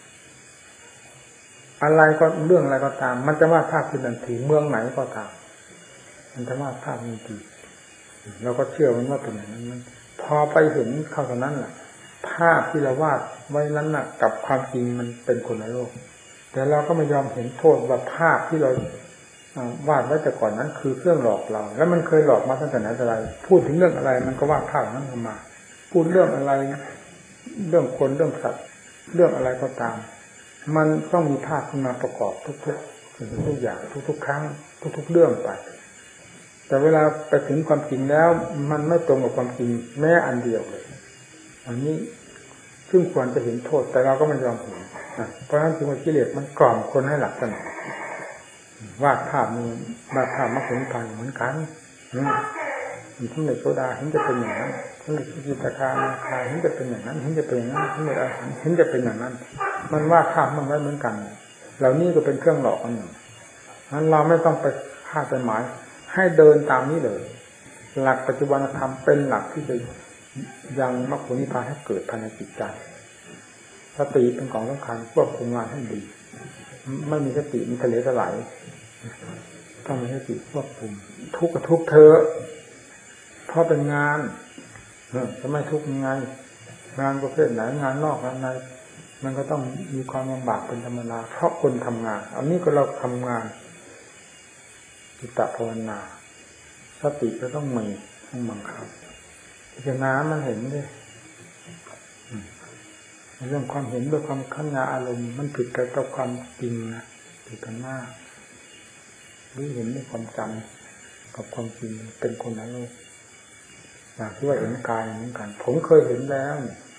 อะไรก็เรื่องอะไรก็ตามมันจะวาดภาพเป็นทันทีเมืองไหนก็ตามมันจะวาดภาพทันทีเราก็เชื่อมันว่าเป็นอย่างนั้นพอไปเห็นเข้าเท่านั้นแหละภาพที่เราวาดไว้นั้นน่ะกับความจริงมันเป็นคนละโลกแต่เราก็ไม่ยอมเห็นโทษว่าภาพที่เราวาดไว้แต่ก่อนนั้นคือเครื่องหลอกเราแล้วมันเคยหลอกมาตั้งแต่ไหนแต่ไรพูดถึงเรื่องอะไรมันก็วาดภาพนั้นออกมาพูดเรื่องอะไรเรื่องคนเรื่องสัตว์เรื่องอะไรก็ตามมันต้องมีภาพขึ้นมาประกอบทุกๆสิ่งทุกอย่างทุกๆครั้งทุกๆเรื่องไปแต่เวลาไปถึงความจริงแล้วมันไม่ตรงกับความจริงแม้อันเดียวเลยอันนี้ซึ่งควรจะเห็นโทษแต่เราก็ไม่ยอมเห็นเพราะฉะนั้นจึงว่ากิเลสมันกล่อมคนให้หลับสนิทวาดภาพมีวาดภาพมรรคผลพันเหมือนกันทั้งในโสดาเห็นจะเป็นอย่างนั้นทั้งในจิตตานาคาเห็นจะเป็นอย่างนั้นเห็นจะเป็นอย่างนั้นทั้งในอรหันต์เห็นจะเป็นอย่างนั้นมันวาดภาพมันไว้เหมือนกันเหล่านี้ก็เป็นเครื่องหลอกอันหนึ่งนั้นเราไม่ต้องไปคาดไปหมายให้เดินตามนี้เลยหลักปัจจุบันธรรมเป็นหลักที่จะยังมรรคผลนิพพานให้เกิดภายในจิตใจสติเป็นของสำคัญควบคุมงานให้ดีไม่มีสติมีทะเลทลายต้องมีสติควบคุมทุกข์กับทุกข์เธอเพราะเป็นงานจะไม่ทุกข์ยังไงงานประเภทไหนงานนอกงานในมันก็ต้องมีความลำบากเป็นธรรมดาเพราะคนทำงานอันนี้ก็เราทำงานจิตตภาวนาสติก็ต้องมีต้องบังคับพิจารณามันเห็นด้วยเรื่องความเห็นด้วยความขันธ์อารมณ์มันผิดกับความจริงนะผิดกันมากหรือเห็นด้วยความจำกับความจริงเป็นคนละโลกอยากที่ว่าเห็นกายเหมือนกันผมเคยเห็นแล้ว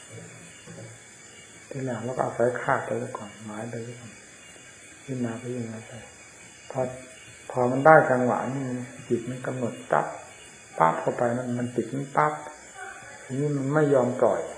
ทีหลังแล้วก็เอาสายคาดไปแล้วก่อนหมายไปแล้วก่อนขึ้นมาไปยังไงไปพอพอมันได้จังหวะนี่จิตมันกำหนดปั๊บปั๊บเข้าไปนั่นมันติดมันปั๊บทีนี้มันไม่ยอมปล่อย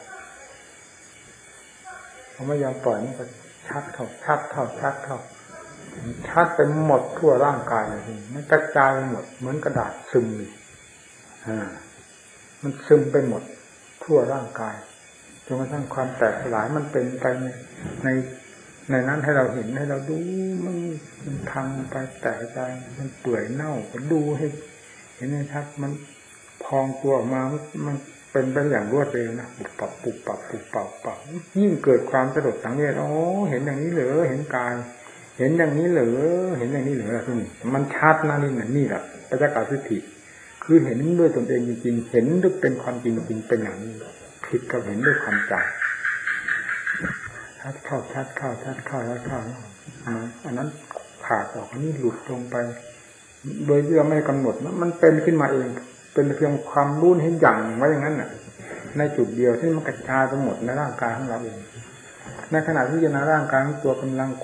พอไม่ยอมปล่อยมันก็ชักเข้าชักเข้าชักเข้าชักไปหมดทั่วร่างกายเลยมันกระจายไปหมดเหมือนกระดาษซึมเลยอ่ามันซึมไปหมดทั่วร่างกายจนกระทั่งความแตกสลายมันเป็นไปในในในนั้นให้เราเห็นให้เราดูมันมันพังไปแตกใจมันเปื่อยเน่าก็ดูให้เห็นไหมครับมันพองตัวออกมามันเป็นไปอย่างรวดเร็วนะปุบปับปุบปับปุบปับปับยิ่งเกิดความสลดสังเวชโอ้เห็นอย่างนี้เหรอเห็นกายเห็นอย่างนี้เหรอเห็นอย่างนี้เหรอทุกนี่มันชัดนะนี่นี่แหละปัจจกสิทธิคือเห็นด้วยตนเองจริงๆเห็นด้วยเป็นความจริงจริงเป็นอย่างนี้ผิดกับเห็นด้วยความจำชัดเข้าชัดเข้าชัดเข้าชัดเข้าอันนั้นขาดออกนี่หลุดลงไปโดยที่เราไม่กำหนดมันเป็นขึ้นมาเองเป็นเพียงความรู้เห็นอย่างไว้อย่างนั้นน่ะในจุดเดียวที่มันกระจายไปหมดในร่างกายของเราเองในขณะที่จะในร่างกายของตัวกำลัง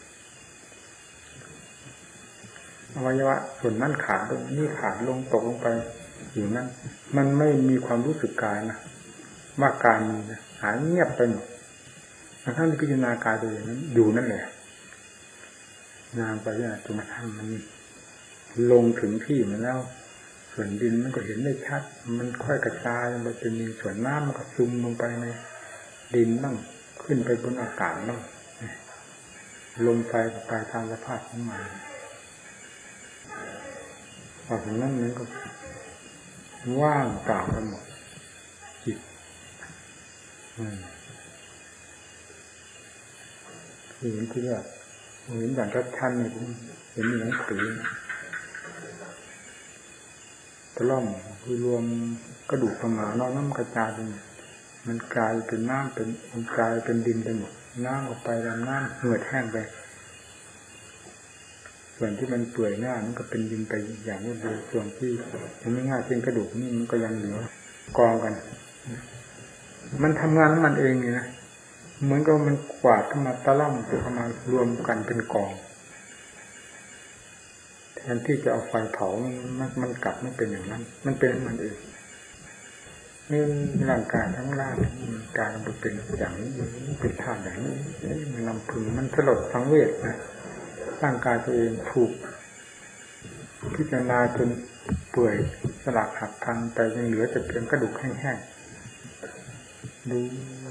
อวัยวะส่วนนั้นขาดตรงนี้ขาดลงตกลงไปอยู่นั้นมันไม่มีความรู้สึกกายนะว่ากายมีนะหายเงียบไปหมดท่านพิจารณากายตัวอย่างนั้นอยู่นั่นแหละนานไปเนี่ยจนกระทั่งมันลงถึงที่มันแล้วส่วนดินมันก็เห็นได้ชัดมันค่อยกระจายไปเป็นดินส่วนน้ำมันก็ซึมลงไปในดินบ้างขึ้นไปบนอากาศบ้างลมไฟกับกายตามสภาพของมันพอถึงนั้นมันก็ว่างเปล่าไปหมดจิตเห็นที่ว่าเห็นอย่างชัดๆเนี่ยเห็นในหนังสือตะล่อมคือรวมกระดูกสมานอกน้ำกระจายไปมันกลายเป็นน้ำเป็นมันกลายเป็นดินไปหมดน้ำออกไปลำน้ำเหือดแห้งไปส่วนที่มันเปื่อยหน้ามันก็เป็นดินไปอย่างรวดเร็วส่วนที่ยังไม่ง่ายเพียงกระดูกนี่มันก็ยังเหลือกองกันมันทำงานของมันเองไงนะเหมือนกับมันกวาดเข้ามาตะล่อมเข้ามารวมกันเป็นกองแทนที่จะเอาไฟเผามันมันกลับไม่เป็นอย่างนั้นมันเป็นมันเองนี่ร่างกายทั้งร่างกายมันเป็นอย่างนี้เป็นธาตุอย่างนี้มันลำพึงมันสลดสังเวชนะร่างกายตัวเองถูกพิจารณาจนเปื่อยสลักหักพังแต่ยังเหลือแต่เพียงกระดูกแห้งๆดู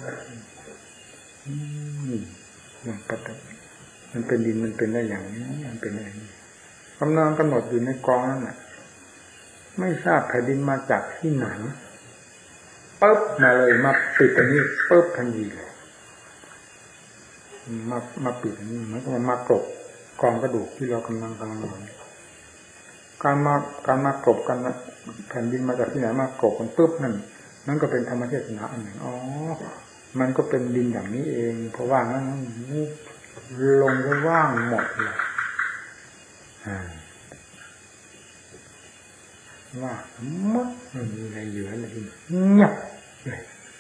นี่มันปฏิมันเป็นดินมันเป็นได้อย่างนี้มันเป็นอย่างนี้กำลังกำหนดอยู่ในกองนั่นแหละไม่ทราบแผ่นดินมาจากที่ไหนปึ๊บมาเลยมาปิดอันนี้ปึ๊บทันทีเลยมามาปิดอันนี้มันก็มากรบกองกระดูกที่เรากำลังกำลังอยู่การมาการมากรบกันแผ่นดินมาจากที่ไหนมากรบกันปึ๊บนั่นนั่นก็เป็นธรรมเทศนาอันหนึ่งอ๋อมันก็เป็นดินอย่างนี้เองเพราะว่างั้นลงก็ว่างหมดเลยว่าหมดไม่มีอะไรเหลือเลยเงียบเลย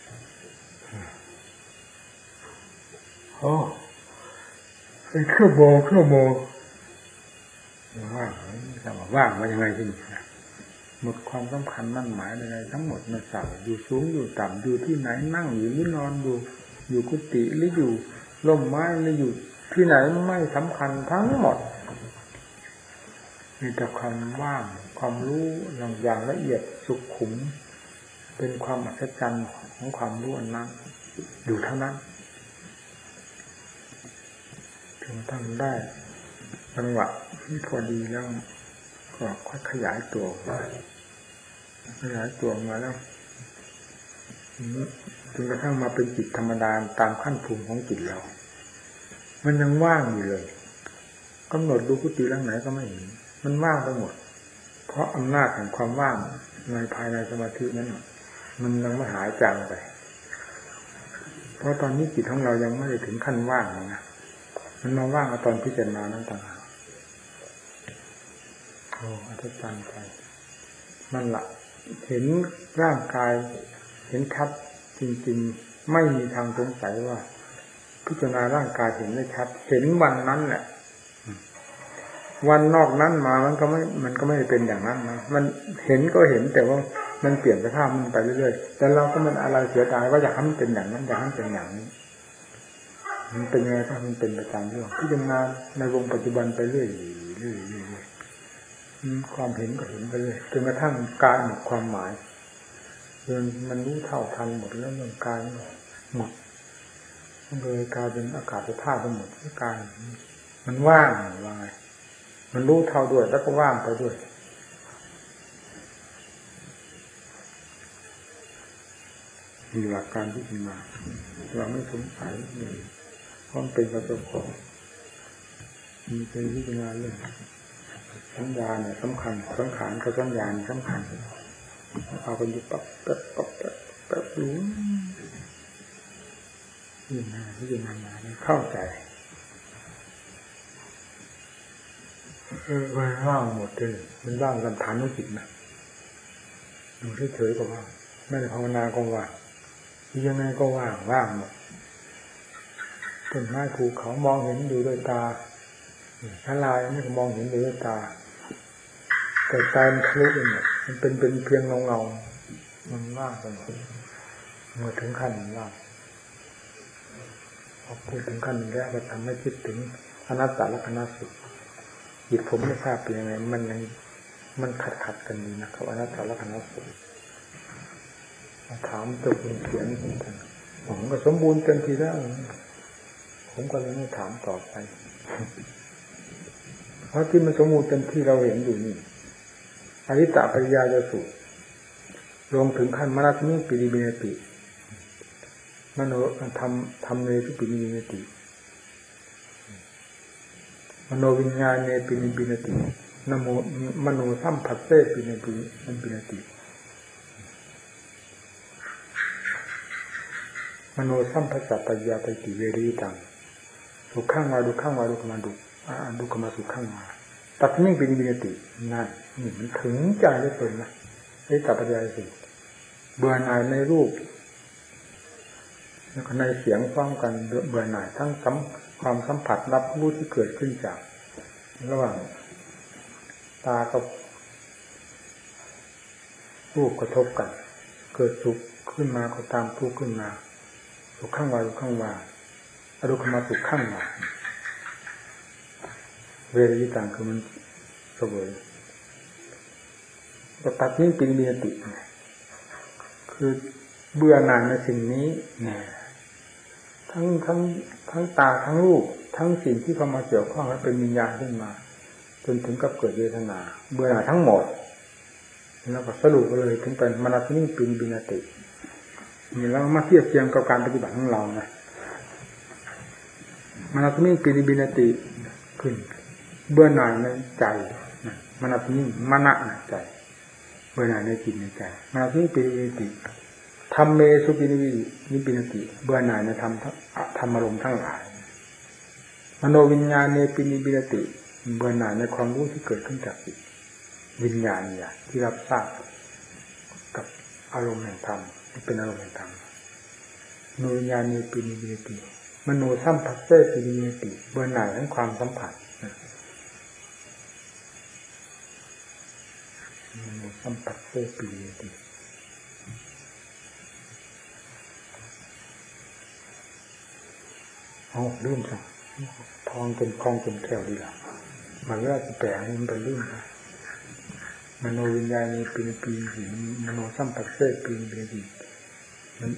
โอ้เป็นเครื่องโบเครื่องโบว่างแต่ว่าว่างว่ายังไงที่นี่หมดความสำคัญมั่นหมายอะไรทั้งหมดไม่ทราบอยู่สูงอยู่ต่ำอยู่ที่ไหนนั่งอยู่หรือนอนอยู่อยู่กุฏิหรืออยู่ร่มไม้หรืออยู่ที่ไหนไม่สำคัญทั้งหมดมีแต่ความว่างความรู้อย่างละเอียดสุขุมเป็นความอัศจรรย์ของความรู้อันนั้นอยู่เท่านั้นถึงทำได้จังหวะที่พอดีแล้วก็ค่อยขยายตัวขยายตัวมาแล้วจนกระทั่งมาเป็นจิตธรรมดาตามขั้นภูมิของจิตเรามันยังว่างอยู่เลยกำหนดดูกุฏิหลังไหนก็ไม่เห็นมันว่างไปหมดเพราะอำนาจของความว่างในภายในสมาธินั้นมันยังไม่หายจางไปเพราะตอนนี้จิตของเรายังไม่ได้ถึงขั้นว่างนะมันมาว่างตอนพิจารณานั้นต่างหากโอ้อัศจรรย์ใจนั่นแหละเห็นร่างกายเห็นชัดจริงๆไม่มีทางสงสัยว่าพิจารณาร่างกายเห็นได้ชัดเห็นวันนั้นแหละวันนอกนั้นมามันก็ไม่มันก็ไม่ได้เป็นอย่างนั้นนะมันเห็นก็เห็นแต่ว่ามันเปลี่ยนสภาพมันไปเรื่อยๆแต่เราก็มันอะไรเสียดายว่าอยากให้มันเป็นอย่างนั้นอยากให้มันเป็นอย่างนี้มันเป็นยังไงก็มันเป็นไปตามเรื่องพิจารณาในวงปัจจุบันไปเรื่อยๆเรื่อยๆความเห็นก็เห็นไปเรื่อยจนกระทั่งกายหมดความหมายจนมันรู้เท่าทันหมดแล้วเรื่องกายหมดมันเลยกลายเป็นอากาศธาตุไปหมดที่กายมันว่างว่าไงมันรู้เท่าด้วยแล้วก็ว่างไปด้วยมีหลักการที่ดีมาเราไม่สงสัยเลยเพราะมันเป็นประสบการณ์มีเป็นพิจารณาเรื่องสัญญาเนี่ยสำคัญสังขารกับสัญญาสำคัญเอาไปอยู่ปั๊บปั๊บปั๊บปั๊บปั๊บรู้พิจารณาพิจารณาเข้าใจเออมันว่างหมดเลยมันว่างกันฐานของจิตนะอยู่เฉยๆก็ว่างไม่ได้ภาวนาก็ว่างยังไงก็ว่างว่างหมดต้นไม้ภูเขามองเห็นอยู่ด้วยตาชั้นลายนี่ก็มองเห็นอยู่ด้วยตาแต่ตามันทะลุไปหมดมันเป็นเป็นเพียงเงาเงามันว่างไปหมดเมื่อถึงขั้นว่างพอพูดถึงขั้นนี้แล้วก็ทำให้คิดถึงอนัตตลักษณสุขจิตผมไม่ทราบเป็นยังไงมันยังมันขัดขัดกันดีนะครับอนัตตลักษณสุขถามตัวคุณเขียนผมก็สมบูรณ์เต็มทีแล้วผมก็เลยไม่ถามต่อไปเพราะที่มันสมบูรณ์เต็มที่เราเห็นอยู่นี่อริตะปริยายสุลงถึงขั้นมรรคมิปิริเมติมโนธรรมธรรมเนสุปิริเมติมโนวิญญาณเนปิริเมตินโมมโนสัมผัสเสปิริเมติมโนสัมผัสสัพพยาปฏิเวริตังสุขังวาดุขังวาดุขมาดุอ่าดุขมาสุขังวาตัดนิ่งเป็นวิญญาตินั่นนี่มันถึงใจได้เป็นนะไอ้ตัปปัญญาสิเบื่อหน่ายในรูปแล้วก็ในเสียงพร้อมกันเบื่อหน่ายทั้งสัมความสัมผัสรับรู้ที่เกิดขึ้นจากระหว่างตากับรูปกระทบกันเกิดสุขขึ้นมาก็ตามทุกข์ขึ้นมาสุขข้างวาสุขข้างวาอรุขมาสุขข้างวาเวริตังคือมันเสวยก็ตัดนิ่งเป็นเมียติคือเบื่อหน่ายในสิ่งนี้เนี่ยทั้งทั้งทั้งตาทั้งรูปทั้งสิ่งที่เข้ามาเกี่ยวข้องและเป็นวิญญาณขึ้นมาจนถึงกับเกิดเวทนาเบื่อหน่ายทั้งหมดแล้วก็สรุปเลยถึงเป็นมนัสนิ่งเป็นบินตินี่เรามาเทียบเทียมกับการปฏิบัติของเรานะมนัสนิ่งเป็นบินติขึ้นเบื่อหน่ายในใจมนัสนิ่งมณะในใจเบื่อหน่ายในจิตในใจมนัสนิ่งเป็นบินติธรรมเมสุปินิวินิปินติเบื่อหน่ายในธรรมธรรมอารมณ์ทั้งหลายมโนวิญญาณเนปินิบินติเบื่อหน่ายในความรู้ที่เกิดขึ้นจากจิตวิญญาณเนี่ยที่รับทราบกับอารมณ์แห่งธรรมที่เป็นอารมณ์แห่งธรรมมโนวิญญาณเนปินิบินติมโนสัมผัสเสปินิบินติเบื่อหน่ายในความสัมผัสมโนสัมผัสเสปินิบินติเอาลืมสั่งทองเป็นคลองเป็นแก้วดีละมันก็จะแปลงมันไปลืมนะมโนวิญญาณปีนปีหินมโนสัมปัสเสปีนปีหินนั้น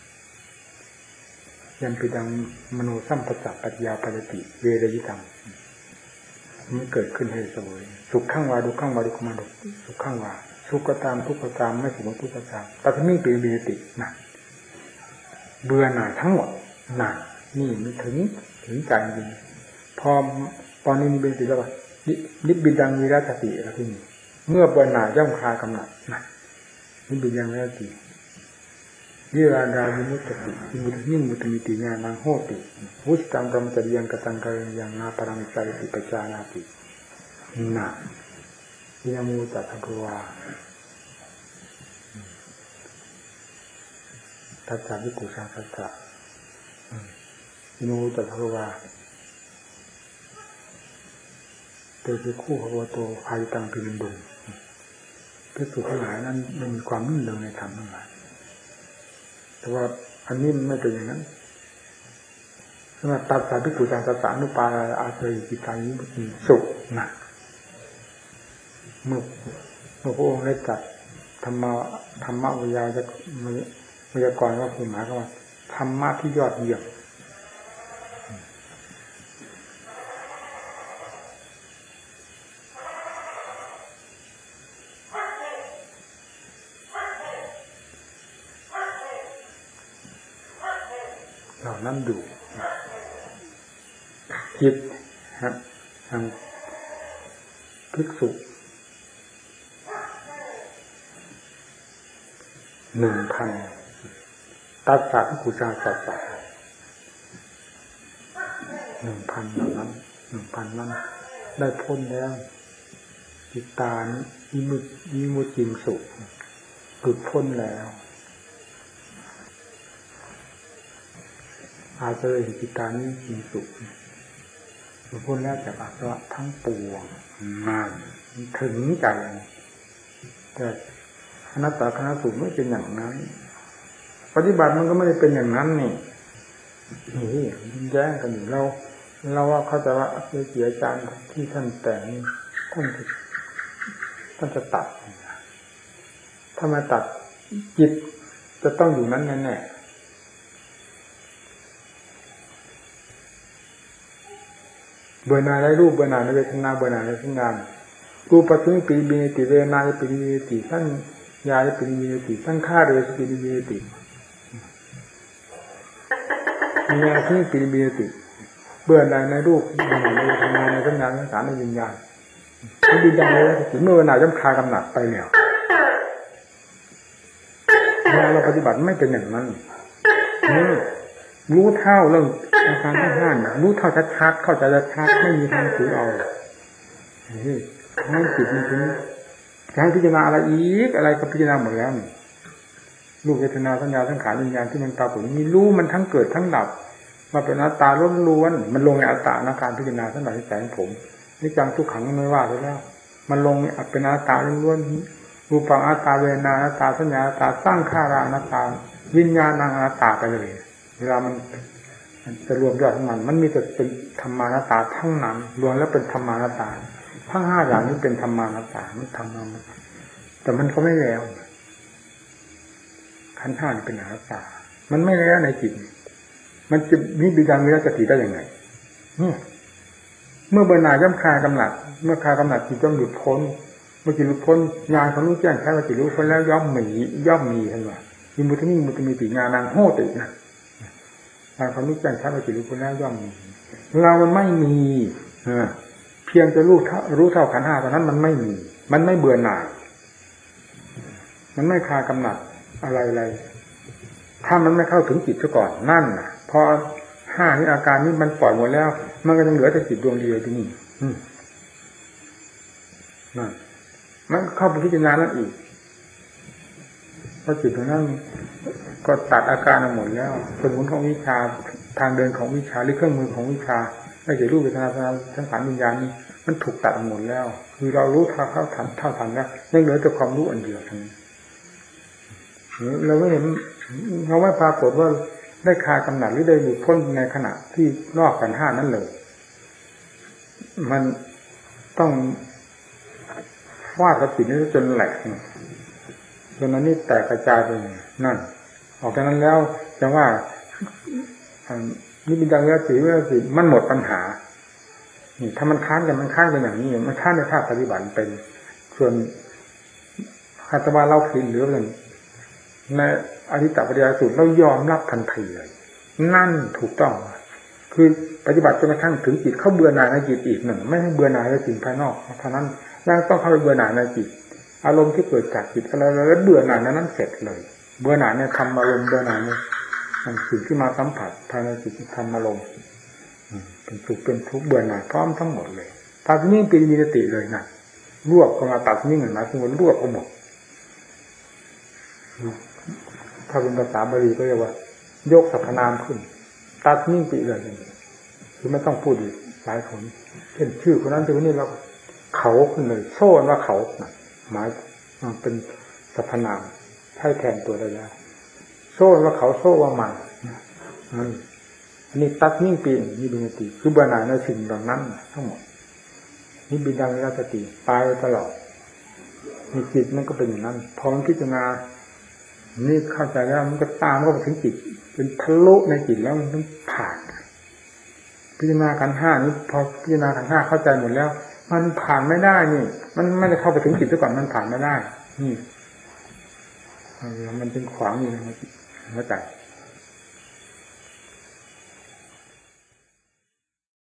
ยันปิดังมโนสัมปัสสะปัจญาปฏิเวรยิตังมันเกิดขึ้นให้เสวยสุขข้างวาดุข้างวาดุขมาดุสุขข้างวาสุขก็ตามทุกข์ก็ตามไม่สุขทุกข์ก็ตามปัจจิปีปีตินะเบื่อหน่ายทั้งหมดน่ะนี่มันถึงถึงใจจริงพอตอนนี้มีเป็นติแล้วว่านิบบิดังวิรัตติอะไรที่นี่เมื่อเบื่อหน่ายย่อมคลายกำหนัดนะนิบบิดังวิรัตติวิราดาวิมุตติวิมุตติยิ่งมุตติมิติญาณังโหติวุฒิตังกรรมจริยังกตังกายังนาปรังใจติปัจจานาตินะวินามูตัทภวาทัศสาวิกุสาทัศสะวินามูตัทภวาเตจิคู่ภวโตภายิตังปิลินดุงภิกษุทั้งหลายนั้นมันมีความนิ่งเดิมในธรรมทั้งหลายแต่ว่าอันนี้มันไม่เป็นอย่างนั้นสำหรับตัดสาภิกขุจังสัสสานุปาอาเสยจิตานิมุสุนะเมื่อเมื่อพระองค์ได้จัดธรรมะธรรมะวิยาจะวิยากรว่าคือหมายความว่าธรรมะที่ยอดเยี่ยมเหล่านั้นดูจิตฮะทางภิกษุหนึ่งพันตัสสะภิกขุจาสัสสะหนึ่งพันเหล่านั้นหนึ่งพันนั้นได้พ้นแล้วจิตตานิมุตนิมุตจิงสุหลุดพ้นแล้วอาเจริญจิตานิจิงสุหลุดพ้นแล้วจากอาสวะทั้งปวงงานถึงใจแต่อนัตตาคณะสูตรไม่เป็นอย่างนั้นปฏิบัติมันก็ไม่ได้เป็นอย่างนั้นนี่นี่แย้งกันอยู่เราเราว่าเขาจะว่าเสียอาจารย์ที่ท่านแต่งท่านท่านจะตัดถ้ามาตัดจิตจะต้องอยู่นั้นแน่ๆเบื่อหน่ายในรูปเบื่อหน่ายในเวทนาเบื่อหน่ายในสัญญารูปปัจจุบันปีบินติเวทนาปีบินติท่านยาปีบินติท่านฆ่าเรือปีบินติมีอะไรที่ปีบินติเบื่อหน่ายในรูปเบื่อหน่ายในเวทนาในสัญญาในสังขารในวิญญาณที่บินยังเลยถึงเมื่อเวลาย่อมคลายกำหนัดไปแล้วเวลาเราปฏิบัติไม่เป็นอย่างนั้นนี่รู้เท่าเรื่องอาการทั้งห้ารู้เท่าชัดๆเข้าใจชัดๆไม่มีทางถือเอานี่ให้จิตมันถึงการพิจารณาอะไรอีกอะไรก็พิจารณาหมดแล้วรูปเวทนาสัญญาสังขารวิญญาณที่มันตาผมมีรู้มันทั้งเกิดทั้งดับมาเป็นอนัตตาล้วนๆมันลงในอัตตาในการพิจารณาทั้งหลายที่ใจของผมนี่จังทุกขังไม่ว่าไปแล้วมันลงเป็นอนัตตาล้วนๆรูปังอนัตตาเวทนาอนัตตาสัญญาอนัตตาสร้างข้าราอนัตตาวิญญาณังอนัตตาไปเลยเวลามันจะรวมยอดของมันมันมีแต่เป็นธรรมานัตตาทั้งนั้นรวมแล้วเป็นธรรมานัตตาทั้งห้าอย่างนี้เป็นธรรมานัตตามันทำมาแต่มันก็ไม่แล้วขันธ์ห้านี่เป็นอนัตตามันไม่แล้วในจิตมันจะมีบิดามีรัตติได้ยังไงเมื่อเบื่อหน่ายย่อมคลายกำหนัดเมื่อคลายกำหนัดจิตย่อมหลุดพ้นเมื่อจิตหลุดพ้นญาณเขารู้แจ้งแค่ว่าจิตรู้พ้นแล้วย่อมมีย่อมมีเห็นไหมมีมุตมิมุตมิติญาณังโหตินะญาณเขารู้แจ้งแค่ว่าจิตรู้พ้นแล้วย่อมมีเรามันไม่มีเพียงจะรู้รู้เท่าขันธ์ห้าตอนนั้นมันไม่มีมันไม่เบื่อหน่ายมันไม่คลายกำหนัดอะไรๆถ้ามันไม่เข้าถึงจิตซะก่อนนั่นน่ะพอห้านี้อาการนี้มันปล่อยหมดแล้วมันก็ยังเหลือแต่จิตดวงเดียวที่นี่นั่นมันเข้าไปพิจารณาแล้วอีกพอจิตตรงนั้นก็ตัดอาการหมดแล้วสมุนของวิชาทางเดินของวิชาหรือเครื่องมือของวิชาไม่ใช่รูปเวทนาทั้งสามวิญญาณนี้มันถูกตัดหมดแล้วคือเรารู้เท่าเท่าทันเท่าทันแล้วยังเหลือแต่ความรู้อันเดียวทั้งนี้เราไม่เห็นเราไม่ปรากฏว่าได้คลายกำหนัดหรือได้หลุดพ้นในขณะที่นอกขันธ์ห้านั้นเลยมันต้องฟาดกับจิตนี้จนแหลกจนนั้นนี่แตกกระจายไปนั่นออกจากนั้นแล้วจะว่านี่เป็นดังแล้วสีว่าสีมันหมดปัญหานี่ถ้ามันค้านกันมันค้านกันอย่างนี้มันค้านในภาคปฏิบัติเป็นส่วนอาตมาเล่าคืนหรืออะไรในอริตตปริยสูตรเรายอมรับทันทีเลยนั่นถูกต้องคือปฏิบัติจนกระทั่งถึงจิตเข้าเบื่อหน่ายในจิตอีกหนึ่งไม่ให้เบื่อหน่ายในสิ่งภายนอกเท่านั้นยังต้องเข้าไปเบื่อหน่ายในจิตอารมณ์ที่เกิดจากจิตอะไรแล้วเบื่อหน่ายนั้นเสร็จเลยเบื่อหน่ายในธรรมอารมณ์เบื่อหน่ายในสิ่งที่มาสัมผัสภายในจิตธรรมอารมณ์เป็นสุขเป็นทุกข์เบื่อหน่ายพร้อมทั้งหมดเลยตัดนิ่งเป็นมีสติเลยนะรวบก็มาตัดนิ่งเหมือนนะทุกคนรวบก็หมดถ้าเป็นภาษาบาลีก็เรียกว่ายกสรรพนามขึ้นตัดนิ่งปีเลยคือไม่ต้องพูดอีกหลายคนเช่นชื่อคนนั้นชื่อคนนี้เราเขาขึ้นเลยโซ่ว่าเขาหมายเป็นสรรพนามให้แทนตัวได้แล้วโซ่ว่าเขาโซ่ว่ามันนั่นอันนี้ตัดนิ่งปีนี่เป็นสติคือเบื่อหน่ายในสิ่งเหล่านั้นทั้งหมดนี่บิดังวิรัตติตายไปตลอดมีจิตมันก็เป็นอย่างนั้นพอมันพิจารณานี่เข้าใจแล้วมันก็ตามเข้าไปถึงจิตเป็นทะลุในจิตแล้วมันผ่านพิจารณาขันธ์ห้านี้พอพิจารณาขันธ์ห้าเข้าใจหมดแล้วมันผ่านไม่ได้นี่มันไม่ได้เข้าไปถึงจิตซะก่อนมันผ่านไม่ได้นี่มันเป็นขวางอยู่ในหัวใจ